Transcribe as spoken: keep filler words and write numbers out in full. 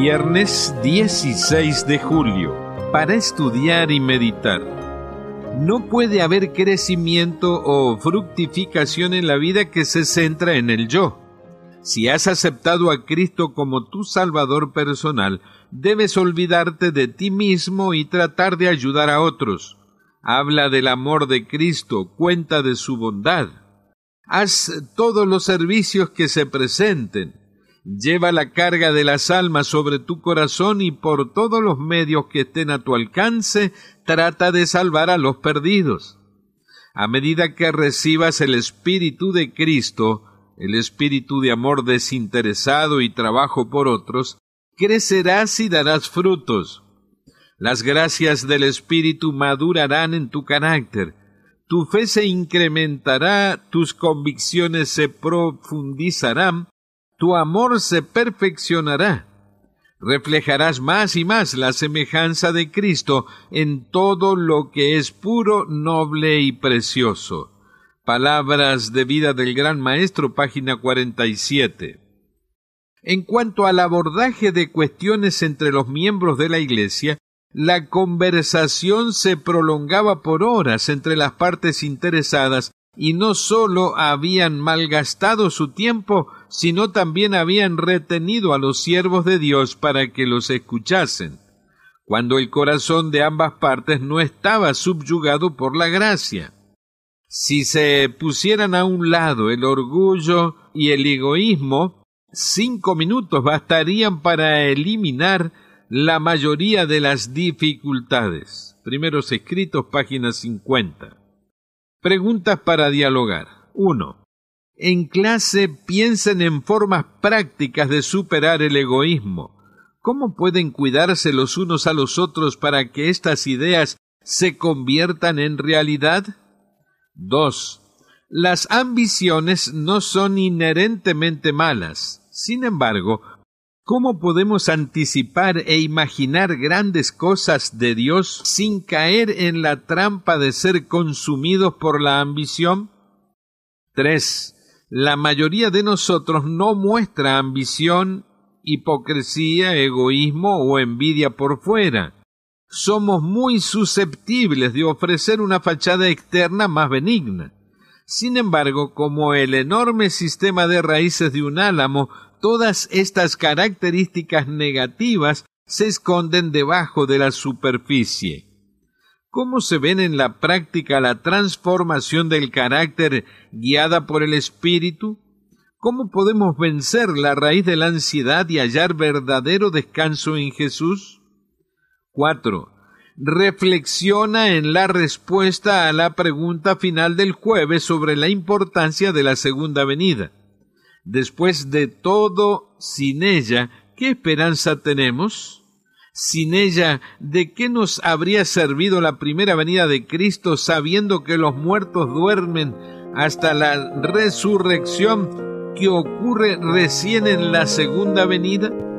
Viernes dieciséis de julio, para estudiar y meditar. No puede haber crecimiento o fructificación en la vida que se centra en el yo. Si has aceptado a Cristo como tu Salvador personal, debes olvidarte de ti mismo y tratar de ayudar a otros. Habla del amor de Cristo, cuenta de su bondad. Haz todos los servicios que se presenten. Lleva la carga de las almas sobre tu corazón y por todos los medios que estén a tu alcance, trata de salvar a los perdidos. A medida que recibas el Espíritu de Cristo, el espíritu de amor desinteresado y trabajo por otros, crecerás y darás frutos. Las gracias del Espíritu madurarán en tu carácter. Tu fe se incrementará, tus convicciones se profundizarán, tu amor se perfeccionará. Reflejarás más y más la semejanza de Cristo en todo lo que es puro, noble y precioso. Palabras de vida del Gran Maestro, página cuarenta y siete. En cuanto al abordaje de cuestiones entre los miembros de la Iglesia, la conversación se prolongaba por horas entre las partes interesadas y no sólo habían malgastado su tiempo, sino también habían retenido a los siervos de Dios para que los escuchasen, cuando el corazón de ambas partes no estaba subyugado por la gracia. Si se pusieran a un lado el orgullo y el egoísmo, cinco minutos bastarían para eliminar la mayoría de las dificultades. Primeros Escritos, página cincuenta. Preguntas para dialogar. uno. En clase piensen en formas prácticas de superar el egoísmo. ¿Cómo pueden cuidarse los unos a los otros para que estas ideas se conviertan en realidad? dos. Las ambiciones no son inherentemente malas. Sin embargo, ¿cómo podemos anticipar e imaginar grandes cosas de Dios sin caer en la trampa de ser consumidos por la ambición? tres. La mayoría de nosotros no muestra ambición, hipocresía, egoísmo o envidia por fuera. Somos muy susceptibles de ofrecer una fachada externa más benigna. Sin embargo, como el enorme sistema de raíces de un álamo, todas estas características negativas se esconden debajo de la superficie. ¿Cómo se ven en la práctica la transformación del carácter guiada por el Espíritu? ¿Cómo podemos vencer la raíz de la ansiedad y hallar verdadero descanso en Jesús? cuatro. Reflexiona en la respuesta a la pregunta final del jueves sobre la importancia de la segunda venida. Después de todo, sin ella, ¿qué esperanza tenemos? Sin ella, ¿de qué nos habría servido la primera venida de Cristo sabiendo que los muertos duermen hasta la resurrección que ocurre recién en la segunda venida?